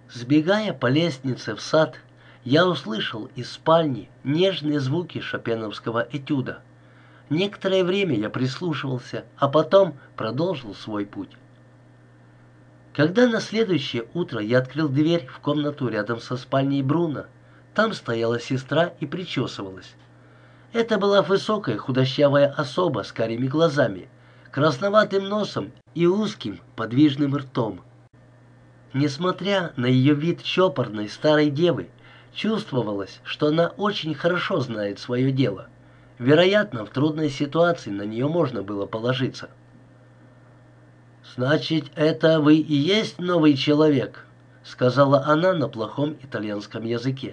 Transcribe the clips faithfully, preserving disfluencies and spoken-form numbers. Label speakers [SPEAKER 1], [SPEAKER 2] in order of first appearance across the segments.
[SPEAKER 1] Сбегая по лестнице в сад, я услышал из спальни нежные звуки шопеновского этюда. Некоторое время я прислушивался, а потом продолжил свой путь. Когда на следующее утро я открыл дверь в комнату рядом со спальней Бруно, там стояла сестра и причесывалась. Это была высокая худощавая особа с карими глазами, красноватым носом и узким подвижным ртом. Несмотря на ее вид чопорной старой девы, чувствовалось, что она очень хорошо знает свое дело. Вероятно, в трудной ситуации на нее можно было положиться. «Значит, это вы и есть новый человек?» — сказала она на плохом итальянском языке.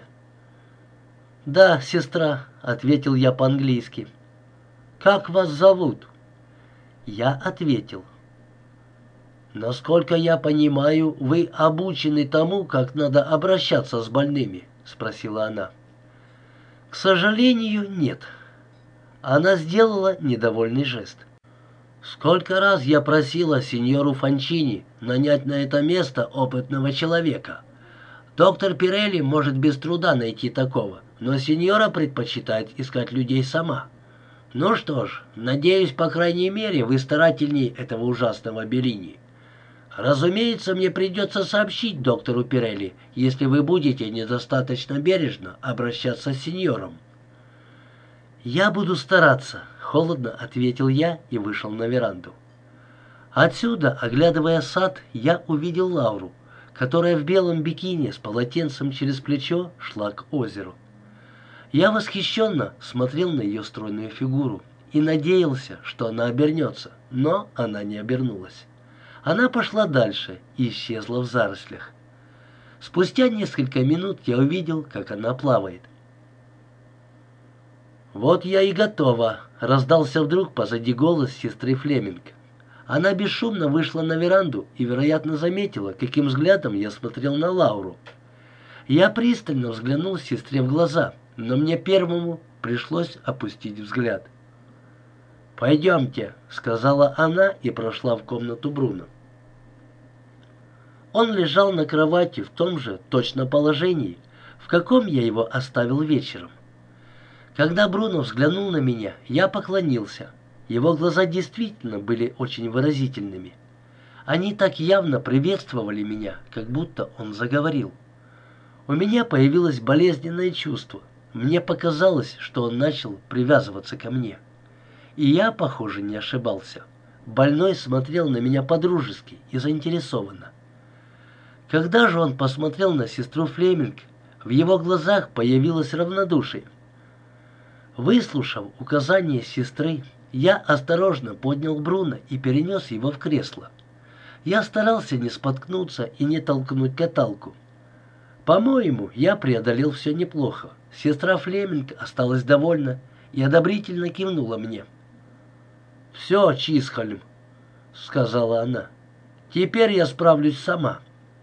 [SPEAKER 1] «Да, сестра», — ответил я по-английски. «Как вас зовут?» Я ответил. «Насколько я понимаю, вы обучены тому, как надо обращаться с больными?» — спросила она. «К сожалению, нет». Она сделала недовольный жест. «Сколько раз я просила сеньору Фанчини нанять на это место опытного человека. Доктор Пирелли может без труда найти такого, но сеньора предпочитает искать людей сама. Ну что ж, надеюсь, по крайней мере, вы старательней этого ужасного Беллини. Разумеется, мне придется сообщить доктору Пирелли, если вы будете недостаточно бережно обращаться с сеньором». «Я буду стараться», — холодно ответил я и вышел на веранду. Отсюда, оглядывая сад, я увидел Лауру, которая в белом бикини с полотенцем через плечо шла к озеру. Я восхищенно смотрел на ее стройную фигуру и надеялся, что она обернется, но она не обернулась. Она пошла дальше и исчезла в зарослях. Спустя несколько минут я увидел, как она плавает. «Вот я и готова», — раздался вдруг позади голос сестры Флеминг. Она бесшумно вышла на веранду и, вероятно, заметила, каким взглядом я смотрел на Лауру. Я пристально взглянул сестре в глаза, но мне первому пришлось опустить взгляд. «Пойдемте», — сказала она и прошла в комнату Бруно. Он лежал на кровати в том же точно положении, в каком я его оставил вечером. Когда Бруно взглянул на меня, я поклонился. Его глаза действительно были очень выразительными. Они так явно приветствовали меня, как будто он заговорил. У меня появилось болезненное чувство. Мне показалось, что он начал привязываться ко мне. И я, похоже, не ошибался. Больной смотрел на меня по-дружески и заинтересованно. Когда же он посмотрел на сестру Флеминг, в его глазах появилось равнодушие. Выслушав указание сестры, я осторожно поднял Бруно и перенес его в кресло. Я старался не споткнуться и не толкнуть каталку. По-моему, я преодолел все неплохо. Сестра Флеминг осталась довольна и одобрительно кивнула мне. «Все, Чисхольм», — сказала она, — «теперь я справлюсь сама».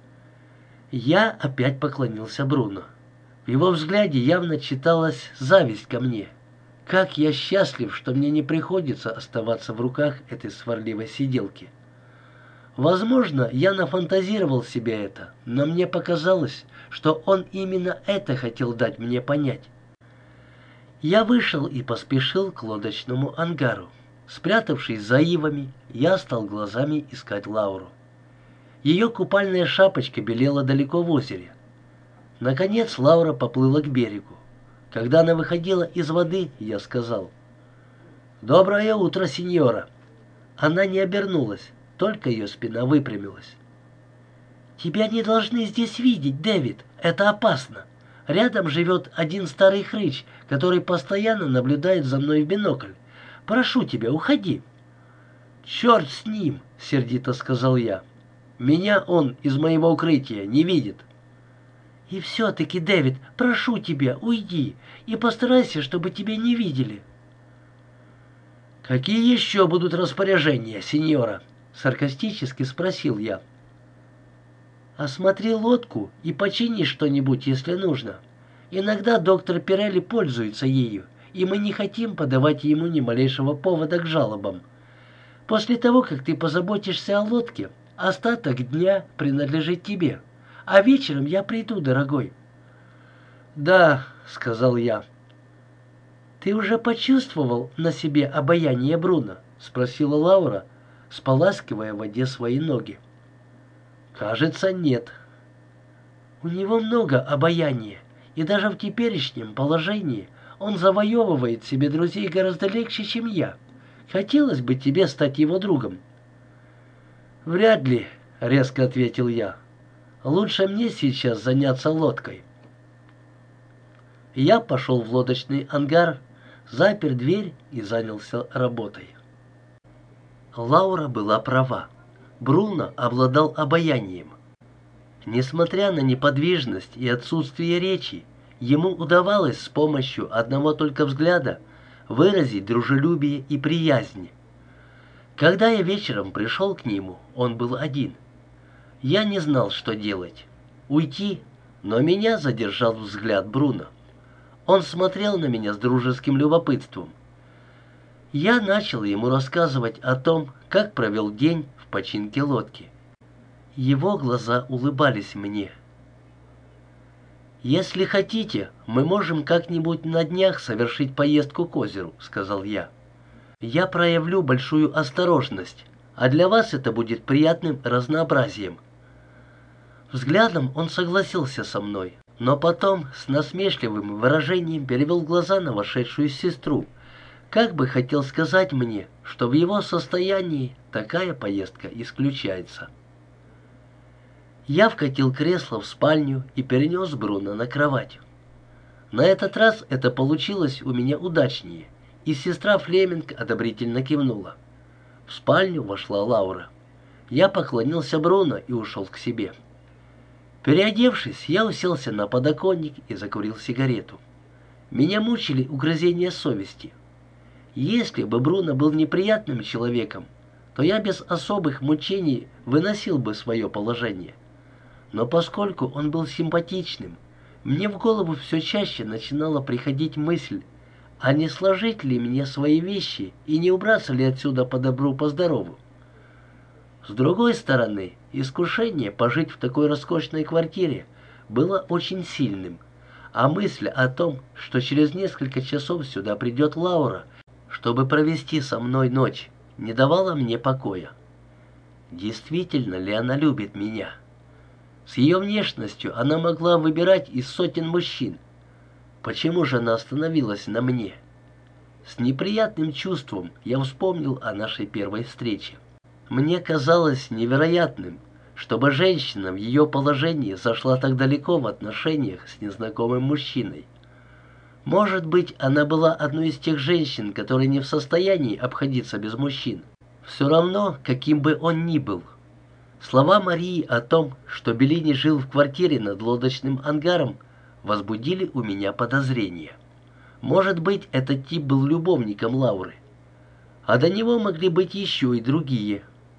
[SPEAKER 1] Я опять поклонился Бруно. В его взгляде явно читалась зависть ко мне. Как я счастлив, что мне не приходится оставаться в руках этой сварливой сиделки. Возможно, я нафантазировал себе это, но мне показалось, что он именно это хотел дать мне понять. Я вышел и поспешил к лодочному ангару. Спрятавшись за ивами, я стал глазами искать Лауру. Ее купальная шапочка белела далеко в озере. Наконец Лаура поплыла к берегу. Когда она выходила из воды, я сказал: «Доброе утро, сеньора». Она не обернулась, только ее спина выпрямилась. «Тебя не должны здесь видеть, Дэвид, это опасно. Рядом живет один старый хрыч, который постоянно наблюдает за мной в бинокль. Прошу тебя, уходи». «Черт с ним», — сердито сказал я. «Меня он из моего укрытия не видит». «И все-таки, Дэвид, прошу тебя, уйди и постарайся, чтобы тебя не видели». «Какие еще будут распоряжения, сеньора?» — саркастически спросил я. «Осмотри лодку и почини что-нибудь, если нужно. Иногда доктор Пирелли пользуется ею, и мы не хотим подавать ему ни малейшего повода к жалобам. После того, как ты позаботишься о лодке, остаток дня принадлежит тебе. А вечером я приду, дорогой». «Да», — сказал я. «Ты уже почувствовал на себе обаяние Бруно?» — спросила Лаура, споласкивая в воде свои ноги. «Кажется, нет». «У него много обаяния, и даже в теперешнем положении он завоевывает себе друзей гораздо легче, чем я. Хотелось бы тебе стать его другом». «Вряд ли», — резко ответил я. «Лучше мне сейчас заняться лодкой». Я пошел в лодочный ангар, запер дверь и занялся работой. Лаура была права. Бруно обладал обаянием. Несмотря на неподвижность и отсутствие речи, ему удавалось с помощью одного только взгляда выразить дружелюбие и приязнь. Когда я вечером пришел к нему, он был один. Я не знал, что делать. Уйти, но меня задержал взгляд Бруно. Он смотрел на меня с дружеским любопытством. Я начал ему рассказывать о том, как провел день в починке лодки. Его глаза улыбались мне. «Если хотите, мы можем как-нибудь на днях совершить поездку к озеру», — сказал я. «Я проявлю большую осторожность, а для вас это будет приятным разнообразием». Взглядом он согласился со мной, но потом с насмешливым выражением перевел глаза на вошедшую сестру, как бы хотел сказать мне, что в его состоянии такая поездка исключается. Я вкатил кресло в спальню и перенес Бруно на кровать. На этот раз это получилось у меня удачнее, и сестра Флеминг одобрительно кивнула. В спальню вошла Лаура. Я поклонился Бруно и ушел к себе. Переодевшись, я уселся на подоконник и закурил сигарету. Меня мучили угрызения совести. Если бы Бруно был неприятным человеком, то я без особых мучений выносил бы свое положение. Но поскольку он был симпатичным, мне в голову все чаще начинала приходить мысль, а не сложить ли мне свои вещи и не убраться ли отсюда по добру, по здорову. С другой стороны, искушение пожить в такой роскошной квартире было очень сильным, а мысль о том, что через несколько часов сюда придет Лаура, чтобы провести со мной ночь, не давала мне покоя. Действительно ли она любит меня? С ее внешностью она могла выбирать из сотен мужчин. Почему же она остановилась на мне? С неприятным чувством я вспомнил о нашей первой встрече. Мне казалось невероятным, чтобы женщина в ее положении зашла так далеко в отношениях с незнакомым мужчиной. Может быть, она была одной из тех женщин, которые не в состоянии обходиться без мужчин. Все равно, каким бы он ни был. Слова Марии о том, что Беллини жил в квартире над лодочным ангаром, возбудили у меня подозрения. Может быть, этот тип был любовником Лауры. А до него могли быть еще и другие.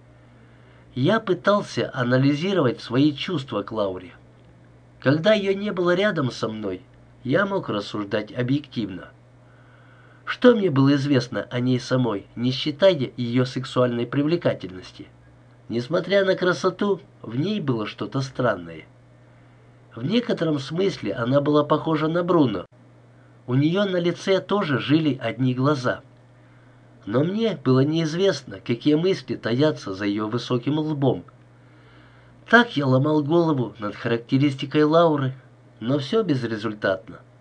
[SPEAKER 1] Я пытался анализировать свои чувства к Лауре. Когда ее не было рядом со мной, я мог рассуждать объективно. Что мне было известно о ней самой, не считая ее сексуальной привлекательности? Несмотря на красоту, в ней было что-то странное. В некотором смысле она была похожа на Бруно. У нее на лице тоже жили одни глаза. Но мне было неизвестно, какие мысли таятся за ее высоким лбом. Так я ломал голову над характеристикой Лауры, но все безрезультатно.